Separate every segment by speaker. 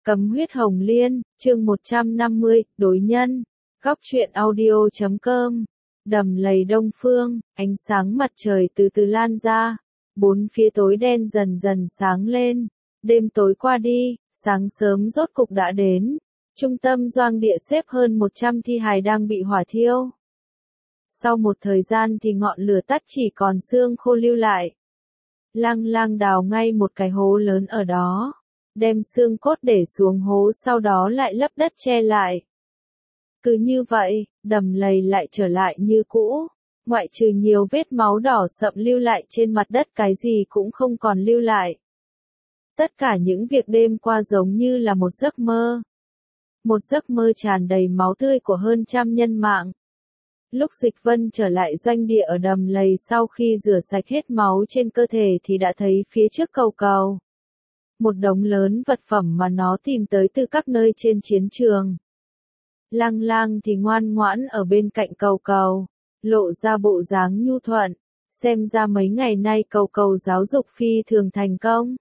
Speaker 1: Cấm huyết hồng liên, chương 150, đối nhân. Góc truyện audio.com. Đầm lầy đông phương, ánh sáng mặt trời từ từ lan ra. Bốn phía tối đen dần dần sáng lên. Đêm tối qua đi, sáng sớm rốt cục đã đến. Trung tâm Doang Địa xếp hơn 100 thi hài đang bị hỏa thiêu. Sau một thời gian thì ngọn lửa tắt, chỉ còn xương khô lưu lại. Lang Lang đào ngay một cái hố lớn ở đó, đem xương cốt để xuống hố, sau đó lại lấp đất che lại. Cứ như vậy, đầm lầy lại trở lại như cũ, ngoại trừ nhiều vết máu đỏ sậm lưu lại trên mặt đất, cái gì cũng không còn lưu lại. Tất cả những việc đêm qua giống như là một giấc mơ. Một giấc mơ tràn đầy máu tươi của hơn trăm nhân mạng. Lúc Dịch Vân trở lại doanh địa ở đầm lầy sau khi rửa sạch hết máu trên cơ thể thì đã thấy phía trước cầu cầu một đống lớn vật phẩm mà nó tìm tới từ các nơi trên chiến trường. Lang Lang thì ngoan ngoãn ở bên cạnh cầu cầu, lộ ra bộ dáng nhu thuận, xem ra mấy ngày nay cầu cầu giáo dục phi thường thành công.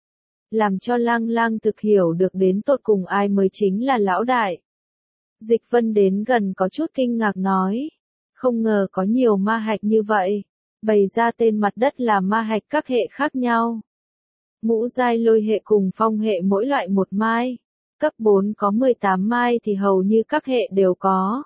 Speaker 1: Làm cho Lang Lang thực hiểu được đến tột cùng ai mới chính là lão đại. Dịch Vân đến gần có chút kinh ngạc nói, không ngờ có nhiều ma hạch như vậy, bày ra tên mặt đất là ma hạch các hệ khác nhau. Ngũ giai lôi hệ cùng phong hệ mỗi loại một mai, cấp 4 có 18 mai thì hầu như các hệ đều có.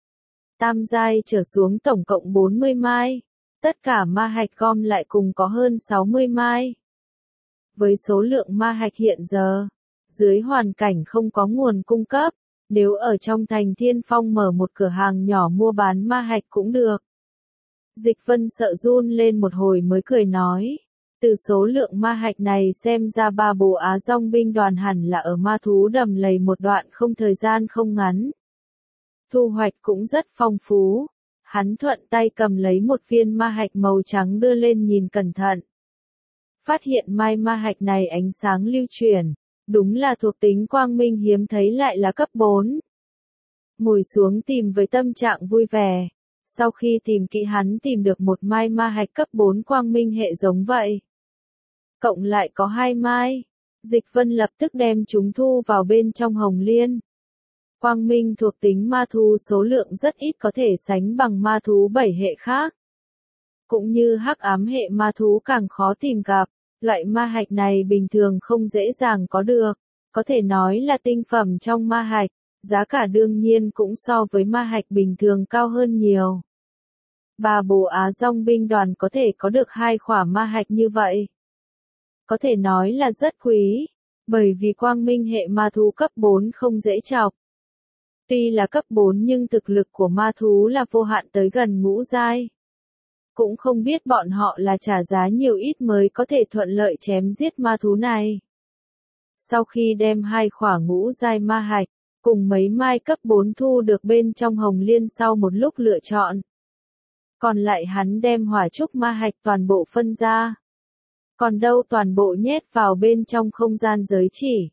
Speaker 1: Tam giai trở xuống tổng cộng 40 mai, tất cả ma hạch gom lại cùng có hơn 60 mai. Với số lượng ma hạch hiện giờ, dưới hoàn cảnh không có nguồn cung cấp, nếu ở trong thành Thiên Phong mở một cửa hàng nhỏ mua bán ma hạch cũng được. Dịch Vân sợ run lên một hồi mới cười nói, từ số lượng ma hạch này xem ra ba bộ Á Dong binh đoàn hẳn là ở ma thú đầm lầy một đoạn không thời gian không ngắn. Thu hoạch cũng rất phong phú. Hắn thuận tay cầm lấy một viên ma hạch màu trắng đưa lên nhìn cẩn thận. Phát hiện mai ma hạch này ánh sáng lưu chuyển, đúng là thuộc tính quang minh hiếm thấy, lại là cấp 4. Ngồi xuống tìm với tâm trạng vui vẻ. Sau khi tìm kỹ hắn tìm được một mai ma hạch cấp 4 quang minh hệ giống vậy. Cộng lại có 2 mai. Dịch Vân lập tức đem chúng thu vào bên trong hồng liên. Quang minh thuộc tính ma thú số lượng rất ít, có thể sánh bằng ma thú 7 hệ khác. Cũng như hắc ám hệ ma thú càng khó tìm gặp, loại ma hạch này bình thường không dễ dàng có được, có thể nói là tinh phẩm trong ma hạch, giá cả đương nhiên cũng so với ma hạch bình thường cao hơn nhiều. Ba bộ Á Dong binh đoàn có thể có được 2 khỏa ma hạch như vậy, có thể nói là rất quý, bởi vì quang minh hệ ma thú cấp 4 không dễ chọc. Tuy là cấp 4 nhưng thực lực của ma thú là vô hạn tới gần ngũ giai. Cũng không biết bọn họ là trả giá nhiều ít mới có thể thuận lợi chém giết ma thú này. Sau khi đem 2 khỏa ngũ giai ma hạch, cùng mấy mai cấp 4 thu được bên trong hồng liên sau một lúc lựa chọn. Còn lại hắn đem hỏa trúc ma hạch toàn bộ phân ra. Còn đâu toàn bộ nhét vào bên trong không gian giới chỉ.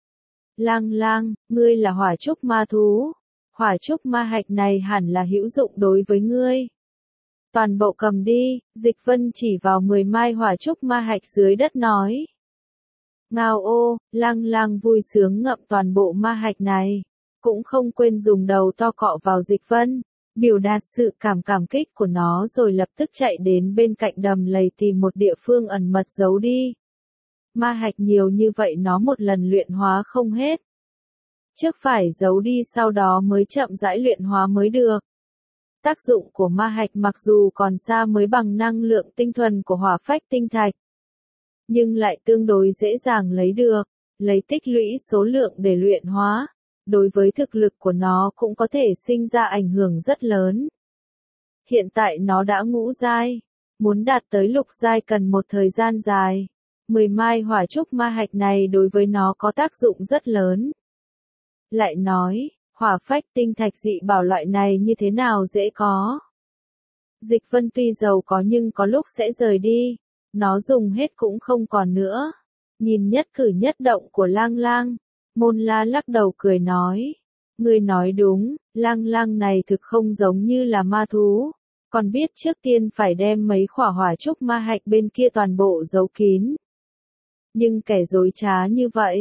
Speaker 1: Lang Lang, ngươi là hỏa trúc ma thú. Hỏa trúc ma hạch này hẳn là hữu dụng đối với ngươi. Toàn bộ cầm đi, Dịch Vân chỉ vào 10 mai hỏa trúc ma hạch dưới đất nói. Ngao ô, Lang Lang vui sướng ngậm toàn bộ ma hạch này, cũng không quên dùng đầu to cọ vào Dịch Vân, biểu đạt sự cảm kích của nó, rồi lập tức chạy đến bên cạnh đầm lầy tìm một địa phương ẩn mật giấu đi. Ma hạch nhiều như vậy nó một lần luyện hóa không hết. Trước phải giấu đi, sau đó mới chậm rãi luyện hóa mới được. Tác dụng của ma hạch mặc dù còn xa mới bằng năng lượng tinh thuần của hỏa phách tinh thạch, nhưng lại tương đối dễ dàng lấy được, lấy tích lũy số lượng để luyện hóa. Đối với thực lực của nó cũng có thể sinh ra ảnh hưởng rất lớn. Hiện tại nó đã ngũ giai, muốn đạt tới lục giai cần một thời gian dài. 10 mai hỏa trúc ma hạch này đối với nó có tác dụng rất lớn. Lại nói, hỏa phách tinh thạch dị bảo loại này như thế nào dễ có. Dịch Vân tuy giàu có nhưng có lúc sẽ rời đi, nó dùng hết cũng không còn nữa. Nhìn nhất cử nhất động của Lang Lang, Môn La lắc đầu cười nói, ngươi nói đúng, Lang Lang này thực không giống như là ma thú, còn biết trước tiên phải đem mấy khỏa hỏa trúc ma hạch bên kia toàn bộ giấu kín. Nhưng kẻ dối trá như vậy,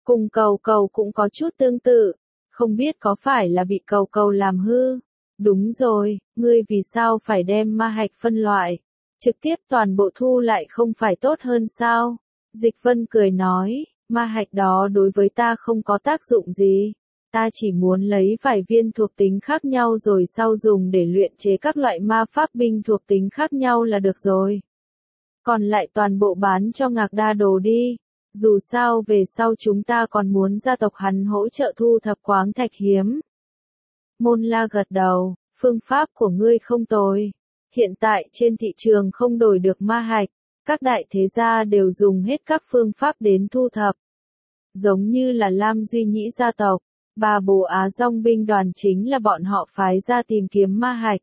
Speaker 1: Cùng cầu cầu cũng có chút tương tự, không biết có phải là bị cầu cầu làm hư. Đúng rồi, ngươi vì sao phải đem ma hạch phân loại, trực tiếp toàn bộ thu lại không phải tốt hơn sao? Dịch Vân cười nói, ma hạch đó đối với ta không có tác dụng gì. Ta chỉ muốn lấy vài viên thuộc tính khác nhau rồi sau dùng để luyện chế các loại ma pháp binh thuộc tính khác nhau là được rồi. Còn lại toàn bộ bán cho Ngạc Đa Đồ đi. Dù sao về sau chúng ta còn muốn gia tộc hắn hỗ trợ thu thập khoáng thạch hiếm. Môn La gật đầu, phương pháp của ngươi không tồi. Hiện tại trên thị trường không đổi được ma hạch, các đại thế gia đều dùng hết các phương pháp đến thu thập. Giống như là Lam Duy Nhĩ gia tộc, Bà Bồ Á Dong binh đoàn chính là bọn họ phái ra tìm kiếm ma hạch.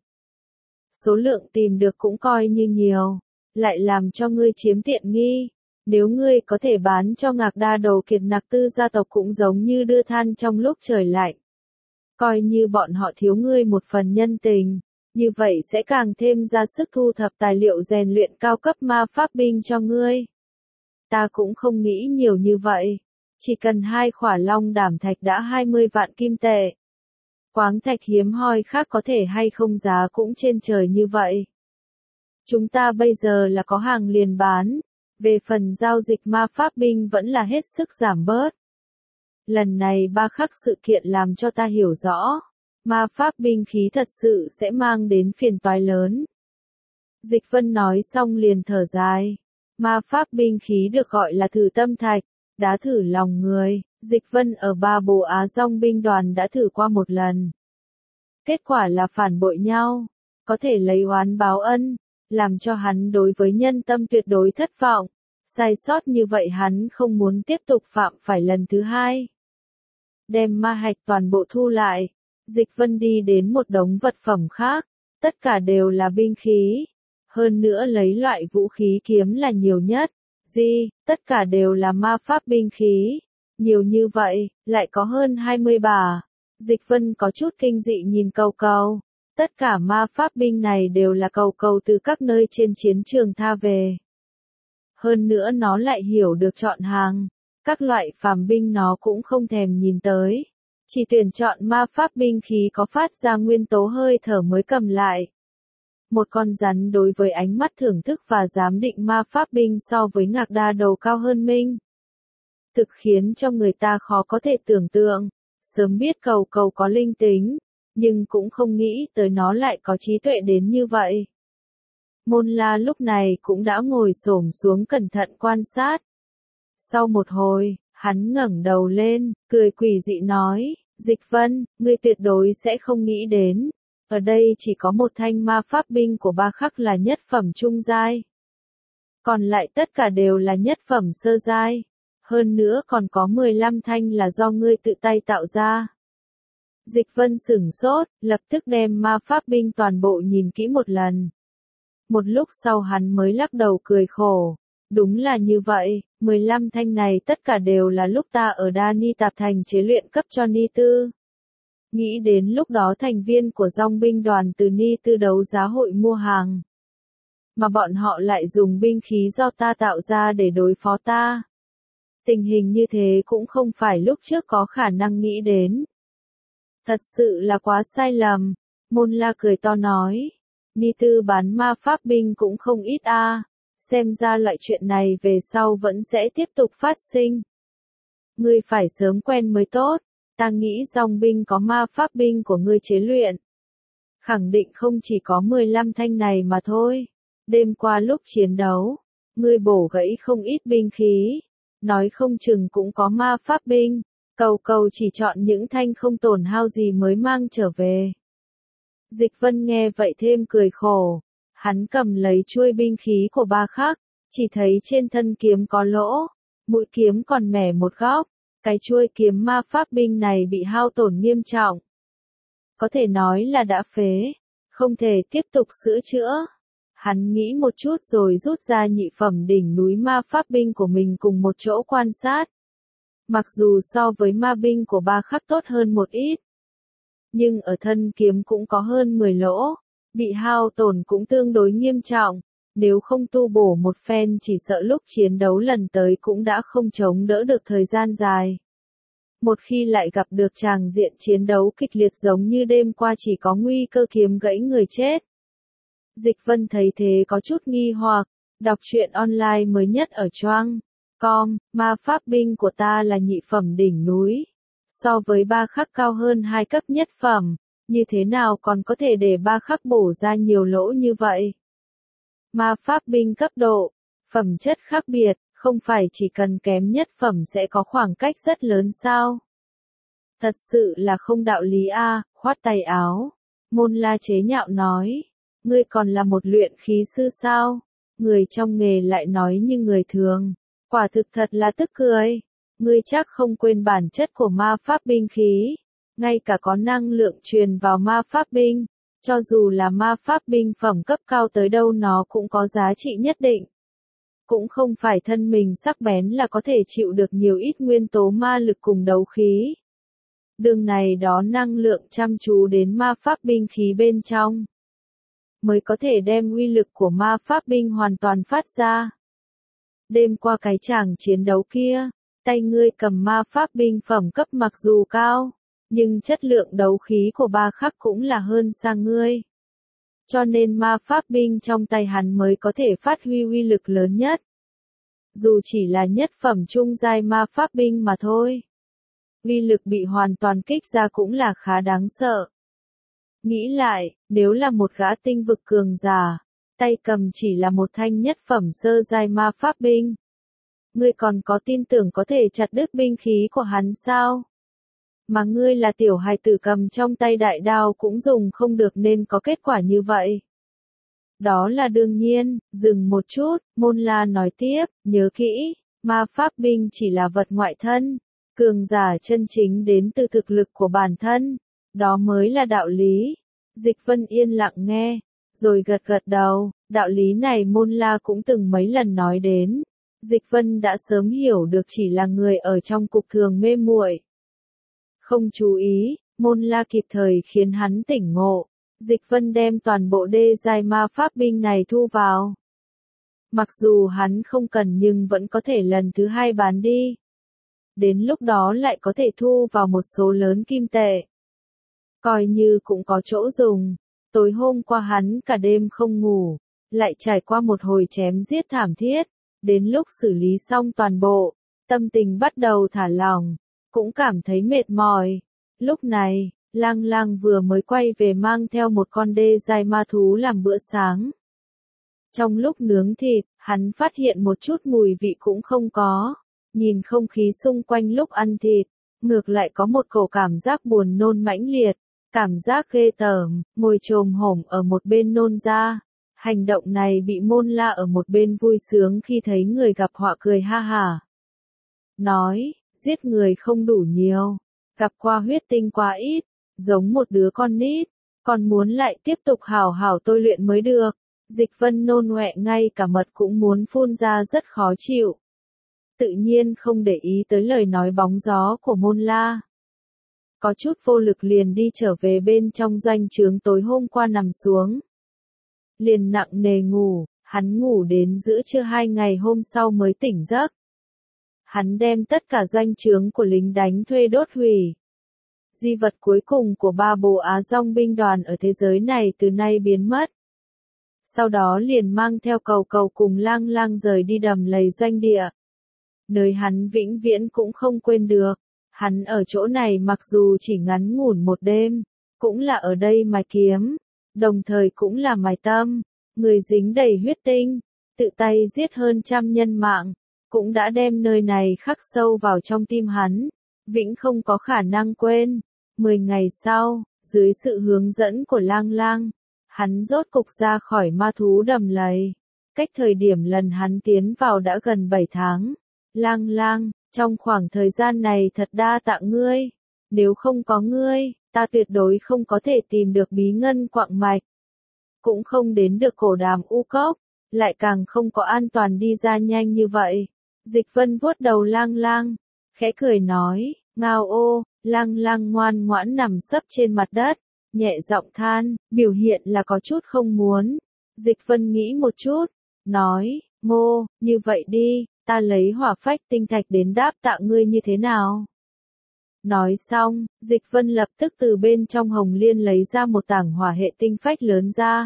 Speaker 1: Số lượng tìm được cũng coi như nhiều, lại làm cho ngươi chiếm tiện nghi. Nếu ngươi có thể bán cho Ngạc Đa Đồ Kiệt Nặc Tư gia tộc cũng giống như đưa than trong lúc trời lạnh. Coi như bọn họ thiếu ngươi một phần nhân tình, như vậy sẽ càng thêm ra sức thu thập tài liệu rèn luyện cao cấp ma pháp binh cho ngươi. Ta cũng không nghĩ nhiều như vậy, chỉ cần 2 khỏa long đảm thạch đã 20 vạn kim tệ. Khoáng thạch hiếm hoi khác có thể hay không giá cũng trên trời như vậy. Chúng ta bây giờ là có hàng liền bán, về phần giao dịch ma pháp binh vẫn là hết sức giảm bớt. Lần này Ba Khắc sự kiện làm cho ta hiểu rõ, ma pháp binh khí thật sự sẽ mang đến phiền toái lớn. Dịch Vân nói xong liền thở dài, ma pháp binh khí được gọi là thử tâm thạch, đá thử lòng người. Dịch Vân ở Ba Bồ Á Dong binh đoàn đã thử qua một lần. Kết quả là phản bội nhau, có thể lấy oán báo ân, làm cho hắn đối với nhân tâm tuyệt đối thất vọng. Sai sót như vậy hắn không muốn tiếp tục phạm phải lần thứ hai. Đem ma hạch toàn bộ thu lại, Dịch Vân đi đến một đống vật phẩm khác, tất cả đều là binh khí. Hơn nữa lấy loại vũ khí kiếm là nhiều nhất. Tất cả đều là ma pháp binh khí. Nhiều như vậy, lại có hơn 20 bà. Dịch Vân có chút kinh dị nhìn cầu cầu. Tất cả ma pháp binh này đều là cầu cầu từ các nơi trên chiến trường tha về. Hơn nữa nó lại hiểu được chọn hàng. Các loại phàm binh nó cũng không thèm nhìn tới. Chỉ tuyển chọn ma pháp binh khí có phát ra nguyên tố hơi thở mới cầm lại. Một con rắn đối với ánh mắt thưởng thức và giám định ma pháp binh so với Ngạc Đa Đồ cao hơn mình. Thực khiến cho người ta khó có thể tưởng tượng. Sớm biết cầu cầu có linh tính, nhưng cũng không nghĩ tới nó lại có trí tuệ đến như vậy. Môn La lúc này cũng đã ngồi xổm xuống cẩn thận quan sát. Sau một hồi, hắn ngẩng đầu lên, cười quỷ dị nói, Dịch Vân, ngươi tuyệt đối sẽ không nghĩ đến. Ở đây chỉ có một thanh ma pháp binh của Ba Khắc là nhất phẩm trung giai. Còn lại tất cả đều là nhất phẩm sơ giai. Hơn nữa còn có 15 thanh là do ngươi tự tay tạo ra. Dịch Vân sửng sốt, lập tức đem ma pháp binh toàn bộ nhìn kỹ một lần. Một lúc sau hắn mới lắc đầu cười khổ. Đúng là như vậy, 15 thanh này tất cả đều là lúc ta ở Đa Ni Tạp Thành chế luyện cấp cho Ni Tư. Nghĩ đến lúc đó thành viên của dòng binh đoàn từ Ni Tư đấu giá hội mua hàng. Mà bọn họ lại dùng binh khí do ta tạo ra để đối phó ta. Tình hình như thế cũng không phải lúc trước có khả năng nghĩ đến. Thật sự là quá sai lầm. Môn La cười to nói. Ni Tư bán ma pháp binh cũng không ít a. Xem ra loại chuyện này về sau vẫn sẽ tiếp tục phát sinh. Ngươi phải sớm quen mới tốt. Ta nghĩ dòng binh có ma pháp binh của ngươi chế luyện. Khẳng định không chỉ có 15 thanh này mà thôi. Đêm qua lúc chiến đấu, ngươi bổ gãy không ít binh khí. Nói không chừng cũng có ma pháp binh. Cầu cầu chỉ chọn những thanh không tổn hao gì mới mang trở về. Dịch Vân nghe vậy thêm cười khổ. Hắn cầm lấy chuôi binh khí của Ba Khắc, chỉ thấy trên thân kiếm có lỗ, mũi kiếm còn mẻ một góc. Cái chuôi kiếm ma pháp binh này bị hao tổn nghiêm trọng. Có thể nói là đã phế, không thể tiếp tục sửa chữa. Hắn nghĩ một chút rồi rút ra nhị phẩm đỉnh núi ma pháp binh của mình cùng một chỗ quan sát. Mặc dù so với ma binh của Ba Khắc tốt hơn một ít, nhưng ở thân kiếm cũng có hơn 10 lỗ, bị hao tổn cũng tương đối nghiêm trọng. Nếu không tu bổ một phen chỉ sợ lúc chiến đấu lần tới cũng đã không chống đỡ được thời gian dài. Một khi lại gặp được tràng diện chiến đấu kịch liệt giống như đêm qua chỉ có nguy cơ kiếm gãy người chết. Dịch Vân thấy thế có chút nghi hoặc, đọc truyện online mới nhất ở Choang.com, ma pháp binh của ta là nhị phẩm đỉnh núi. So với ba khắc cao hơn 2 cấp nhất phẩm, như thế nào còn có thể để ba khắc bổ ra nhiều lỗ như vậy? Ma pháp binh cấp độ, phẩm chất khác biệt, không phải chỉ cần kém nhất phẩm sẽ có khoảng cách rất lớn sao? Thật sự là không đạo lý a, khoát tay áo. Môn La chế nhạo nói, ngươi còn là một luyện khí sư sao? Người trong nghề lại nói như người thường, quả thực thật là tức cười. Ngươi chắc không quên bản chất của ma pháp binh khí, ngay cả có năng lượng truyền vào ma pháp binh, cho dù là ma pháp binh phẩm cấp cao tới đâu nó cũng có giá trị nhất định. Cũng không phải thân mình sắc bén là có thể chịu được nhiều ít nguyên tố ma lực cùng đấu khí. Đường này đó năng lượng chăm chú đến ma pháp binh khí bên trong, mới có thể đem uy lực của ma pháp binh hoàn toàn phát ra. Đêm qua cái chàng chiến đấu kia, tay ngươi cầm ma pháp binh phẩm cấp mặc dù cao, nhưng chất lượng đấu khí của ba khắc cũng là hơn xa ngươi. Cho nên ma pháp binh trong tay hắn mới có thể phát huy uy lực lớn nhất. Dù chỉ là nhất phẩm trung giai ma pháp binh mà thôi. Uy lực bị hoàn toàn kích ra cũng là khá đáng sợ. Nghĩ lại, nếu là một gã tinh vực cường giả, tay cầm chỉ là một thanh nhất phẩm sơ giai ma pháp binh. Ngươi còn có tin tưởng có thể chặt đứt binh khí của hắn sao? Mà ngươi là tiểu hài tử cầm trong tay đại đao cũng dùng không được nên có kết quả như vậy. Đó là đương nhiên, dừng một chút, Môn La nói tiếp, nhớ kỹ, ma pháp binh chỉ là vật ngoại thân, cường giả chân chính đến từ thực lực của bản thân, đó mới là đạo lý. Dịch Vân yên lặng nghe, rồi gật gật đầu, đạo lý này Môn La cũng từng mấy lần nói đến. Dịch Vân đã sớm hiểu được chỉ là người ở trong cục thường mê muội. Không chú ý, Môn La kịp thời khiến hắn tỉnh ngộ. Dịch Vân đem toàn bộ đê giai ma pháp binh này thu vào. Mặc dù hắn không cần nhưng vẫn có thể lần thứ hai bán đi. Đến lúc đó lại có thể thu vào một số lớn kim tệ. Coi như cũng có chỗ dùng. Tối hôm qua hắn cả đêm không ngủ, lại trải qua một hồi chém giết thảm thiết. Đến lúc xử lý xong toàn bộ, tâm tình bắt đầu thả lỏng, cũng cảm thấy mệt mỏi. Lúc này, Lang Lang vừa mới quay về mang theo một con đê giai ma thú làm bữa sáng. Trong lúc nướng thịt, hắn phát hiện một chút mùi vị cũng không có. Nhìn không khí xung quanh lúc ăn thịt, ngược lại có một cổ cảm giác buồn nôn mãnh liệt, cảm giác ghê tởm, ngồi chồm hổm ở một bên nôn ra. Hành động này bị Môn La ở một bên vui sướng khi thấy người gặp họa cười ha hả. Nói, giết người không đủ nhiều, gặp qua huyết tinh quá ít, giống một đứa con nít, còn muốn lại tiếp tục hảo hảo tôi luyện mới được. Dịch Vân nôn ọe ngay cả mật cũng muốn phun ra rất khó chịu. Tự nhiên không để ý tới lời nói bóng gió của Môn La. Có chút vô lực liền đi trở về bên trong doanh trướng tối hôm qua nằm xuống. Liền nặng nề ngủ, hắn ngủ đến giữa trưa 2 ngày hôm sau mới tỉnh giấc. Hắn đem tất cả doanh trướng của lính đánh thuê đốt hủy. Di vật cuối cùng của ba bộ Á Dong binh đoàn ở thế giới này từ nay biến mất. Sau đó liền mang theo Cầu Cầu cùng Lang Lang rời đi Đầm Lầy doanh địa. Nơi hắn vĩnh viễn cũng không quên được. Hắn ở chỗ này mặc dù chỉ ngắn ngủn một đêm, cũng là ở đây mài kiếm, đồng thời cũng là mài tâm. Người dính đầy huyết tinh, tự tay giết hơn 100 nhân mạng, cũng đã đem nơi này khắc sâu vào trong tim hắn, vĩnh không có khả năng quên. 10 ngày sau, dưới sự hướng dẫn của Lang Lang, hắn rốt cục ra khỏi ma thú Đầm Lầy. Cách thời điểm lần hắn tiến vào đã gần 7 tháng. Lang Lang, trong khoảng thời gian này thật đa tạ ngươi. Nếu không có ngươi, ta tuyệt đối không có thể tìm được bí ngân quặng mạch. Cũng không đến được cổ đàm u cốc, lại càng không có an toàn đi ra nhanh như vậy. Dịch Vân vuốt đầu Lang Lang, khẽ cười nói, ngao ô. Lang Lang ngoan ngoãn nằm sấp trên mặt đất, nhẹ giọng than, biểu hiện là có chút không muốn. Dịch Vân nghĩ một chút, nói, Ngô, như vậy đi, ta lấy hỏa phách tinh thạch đến đáp tạ ngươi như thế nào? Nói xong, Dịch Vân lập tức từ bên trong hồng liên lấy ra một tảng hỏa hệ tinh phách lớn ra.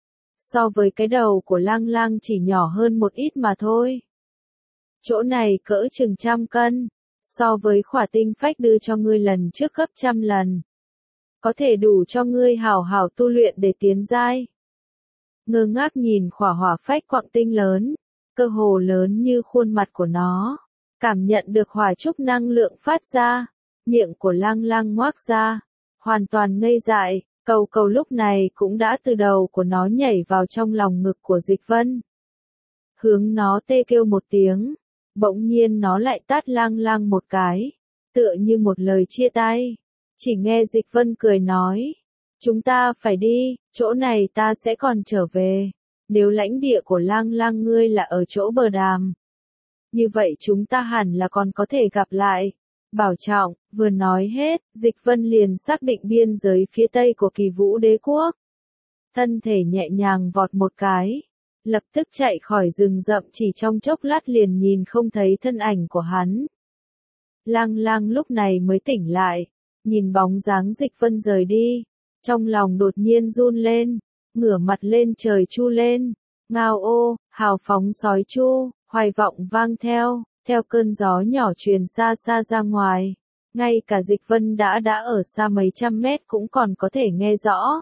Speaker 1: So với cái đầu của lang lang chỉ nhỏ hơn một ít mà thôi. Chỗ này cỡ chừng 100 cân, so với khỏa tinh phách đưa cho ngươi lần trước gấp 100 lần. Có thể đủ cho ngươi hảo hảo tu luyện để tiến giai. Ngơ ngác nhìn khỏa hỏa phách quặng tinh lớn, cơ hồ lớn như khuôn mặt của nó, cảm nhận được hỏa trúc năng lượng phát ra, miệng của lang lang ngoác ra, hoàn toàn ngây dại, cầu cầu lúc này cũng đã từ đầu của nó nhảy vào trong lòng ngực của Dịch Vân. Hướng nó tê kêu một tiếng, bỗng nhiên nó lại tát lang lang một cái, tựa như một lời chia tay. Chỉ nghe Dịch Vân cười nói, chúng ta phải đi, chỗ này ta sẽ còn trở về. Nếu lãnh địa của lang lang ngươi là ở chỗ bờ đàm, như vậy chúng ta hẳn là còn có thể gặp lại. Bảo trọng, vừa nói hết, Dịch Vân liền xác định biên giới phía tây của Kỳ Vũ Đế Quốc. Thân thể nhẹ nhàng vọt một cái, lập tức chạy khỏi rừng rậm, chỉ trong chốc lát liền nhìn không thấy thân ảnh của hắn. Lang lang lúc này mới tỉnh lại, nhìn bóng dáng Dịch Vân rời đi, trong lòng đột nhiên run lên, ngửa mặt lên trời chu lên, ngao ô, hào phóng sói chu, hoài vọng vang theo cơn gió nhỏ truyền xa xa ra ngoài, ngay cả Dịch Vân đã ở xa mấy trăm mét cũng còn có thể nghe rõ.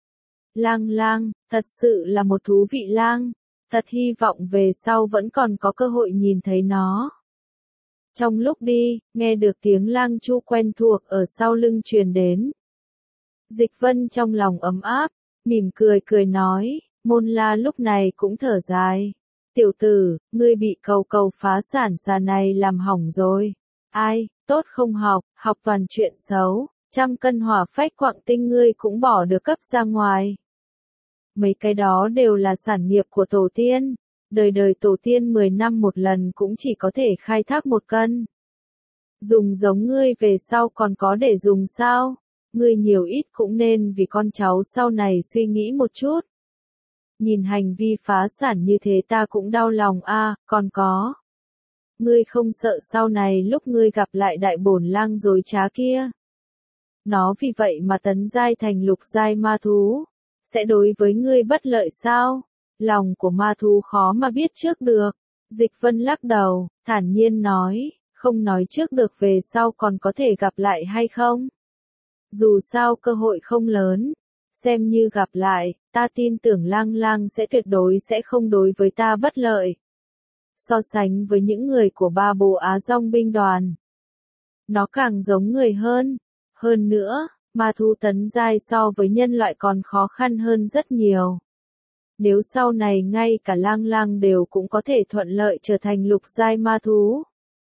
Speaker 1: Lang lang, thật sự là một thú vị lang, thật hy vọng về sau vẫn còn có cơ hội nhìn thấy nó. Trong lúc đi, nghe được tiếng lang chu quen thuộc ở sau lưng truyền đến. Dịch Vân trong lòng ấm áp, mỉm cười cười nói, Môn La lúc này cũng thở dài. Tiểu tử, ngươi bị cầu cầu phá sản già này làm hỏng rồi. Ai, tốt không học, học toàn chuyện xấu, 100 cân hỏa phách quặng tinh ngươi cũng bỏ được cấp ra ngoài. Mấy cái đó đều là sản nghiệp của tổ tiên, đời đời tổ tiên 10 năm một lần cũng chỉ có thể khai thác 1 cân. Dùng giống ngươi về sau còn có để dùng sao? Ngươi nhiều ít cũng nên vì con cháu sau này suy nghĩ một chút. Nhìn hành vi phá sản như thế ta cũng đau lòng a, còn có. Ngươi không sợ sau này lúc ngươi gặp lại đại bổn lang dối trá kia. Nó vì vậy mà tấn giai thành lục giai ma thú, sẽ đối với ngươi bất lợi sao? Lòng của ma thú khó mà biết trước được. Dịch Vân lắc đầu, thản nhiên nói, không nói trước được về sau còn có thể gặp lại hay không. Dù sao cơ hội không lớn, xem như gặp lại, ta tin tưởng lang lang sẽ tuyệt đối sẽ không đối với ta bất lợi. So sánh với những người của ba bộ Á Dong binh đoàn, nó càng giống người hơn. Hơn nữa, ma thú tấn giai so với nhân loại còn khó khăn hơn rất nhiều. Nếu sau này ngay cả lang lang đều cũng có thể thuận lợi trở thành lục giai ma thú,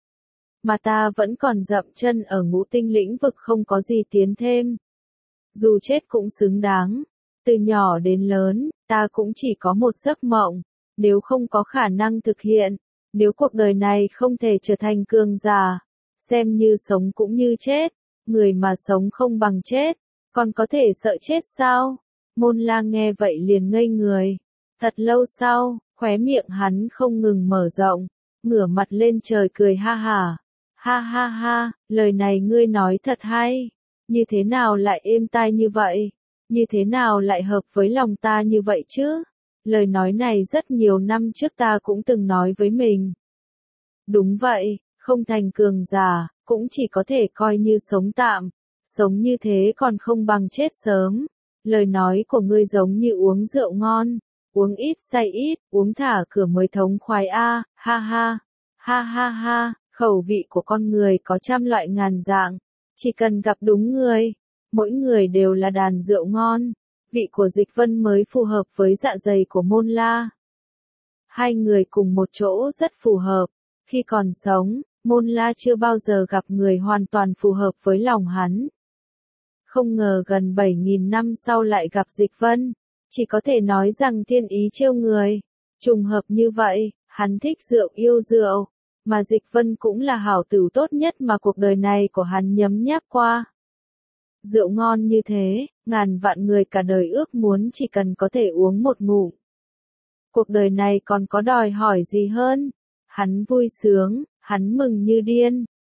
Speaker 1: mà ta vẫn còn dậm chân ở ngũ tinh lĩnh vực không có gì tiến thêm. Dù chết cũng xứng đáng. Từ nhỏ đến lớn, ta cũng chỉ có một giấc mộng, nếu không có khả năng thực hiện, nếu cuộc đời này không thể trở thành cường giả, xem như sống cũng như chết, người mà sống không bằng chết, còn có thể sợ chết sao? Môn Lang nghe vậy liền ngây người. Thật lâu sau, khóe miệng hắn không ngừng mở rộng, ngửa mặt lên trời cười ha hả. Ha ha ha, lời này ngươi nói thật hay. Như thế nào lại êm tai như vậy? Như thế nào lại hợp với lòng ta như vậy chứ? Lời nói này rất nhiều năm trước ta cũng từng nói với mình. Đúng vậy, không thành cường giả, cũng chỉ có thể coi như sống tạm. Sống như thế còn không bằng chết sớm. Lời nói của ngươi giống như uống rượu ngon. Uống ít say ít, uống thả cửa mới thống khoái a, ha ha. Ha ha ha, khẩu vị của con người có 100 loại ngàn dạng. Chỉ cần gặp đúng người, mỗi người đều là đàn rượu ngon. Vị của Dịch Vân mới phù hợp với dạ dày của Môn La. Hai người cùng một chỗ rất phù hợp. Khi còn sống, Môn La chưa bao giờ gặp người hoàn toàn phù hợp với lòng hắn. Không ngờ gần 7.000 năm sau lại gặp Dịch Vân. Chỉ có thể nói rằng thiên ý trêu người. Trùng hợp như vậy, hắn thích rượu yêu rượu. Mà Dịch Vân cũng là hảo tử tốt nhất mà cuộc đời này của hắn nhấm nháp qua. Rượu ngon như thế, ngàn vạn người cả đời ước muốn chỉ cần có thể uống một ngụm. Cuộc đời này còn có đòi hỏi gì hơn? Hắn vui sướng, hắn mừng như điên,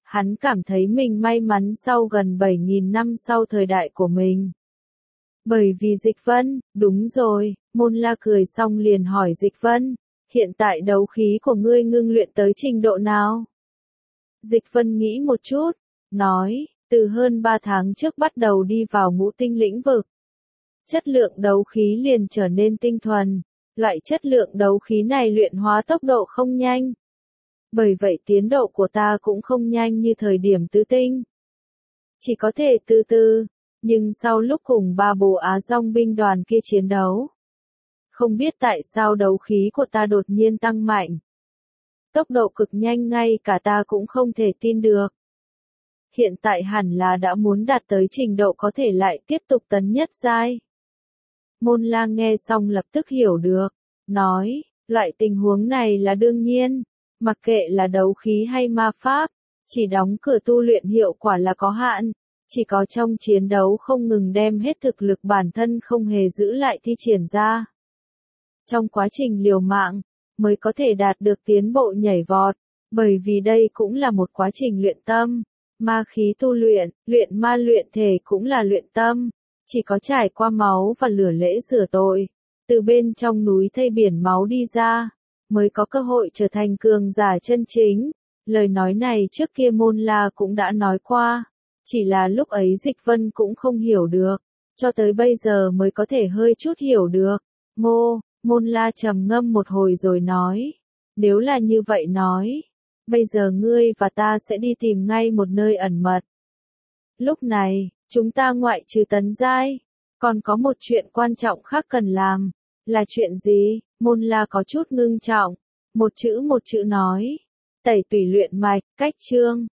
Speaker 1: Hắn cảm thấy mình may mắn sau gần 7.000 năm sau thời đại của mình. Bởi vì Dịch Vân, đúng rồi, Môn La cười xong liền hỏi Dịch Vân, hiện tại đấu khí của ngươi ngưng luyện tới trình độ nào? Dịch Vân nghĩ một chút, nói, từ hơn 3 tháng trước bắt đầu đi vào ngũ tinh lĩnh vực. Chất lượng đấu khí liền trở nên tinh thuần, loại chất lượng đấu khí này luyện hóa tốc độ không nhanh. Bởi vậy tiến độ của ta cũng không nhanh như thời điểm tứ tinh. Chỉ có thể từ từ, nhưng sau lúc cùng ba bồ Á Dong binh đoàn kia chiến đấu. Không biết tại sao đấu khí của ta đột nhiên tăng mạnh. Tốc độ cực nhanh ngay cả ta cũng không thể tin được. Hiện tại hẳn là đã muốn đạt tới trình độ có thể lại tiếp tục tấn nhất giai. Môn La nghe xong lập tức hiểu được, nói, loại tình huống này là đương nhiên, mặc kệ là đấu khí hay ma pháp, chỉ đóng cửa tu luyện hiệu quả là có hạn, chỉ có trong chiến đấu không ngừng đem hết thực lực bản thân không hề giữ lại thi triển ra. Trong quá trình liều mạng, mới có thể đạt được tiến bộ nhảy vọt, bởi vì đây cũng là một quá trình luyện tâm, ma khí tu luyện, luyện ma luyện thể cũng là luyện tâm, chỉ có trải qua máu và lửa lễ rửa tội, từ bên trong núi thây biển máu đi ra, mới có cơ hội trở thành cường giả chân chính. Lời nói này trước kia Môn La cũng đã nói qua, chỉ là lúc ấy Dịch Vân cũng không hiểu được, cho tới bây giờ mới có thể hơi chút hiểu được. Môn La trầm ngâm một hồi rồi nói, nếu là như vậy nói, bây giờ ngươi và ta sẽ đi tìm ngay một nơi ẩn mật. Lúc này, chúng ta ngoại trừ tấn giai, còn có một chuyện quan trọng khác cần làm. Là chuyện gì? Môn La có chút ngưng trọng, một chữ nói, tẩy tủy luyện mạch, cách chương.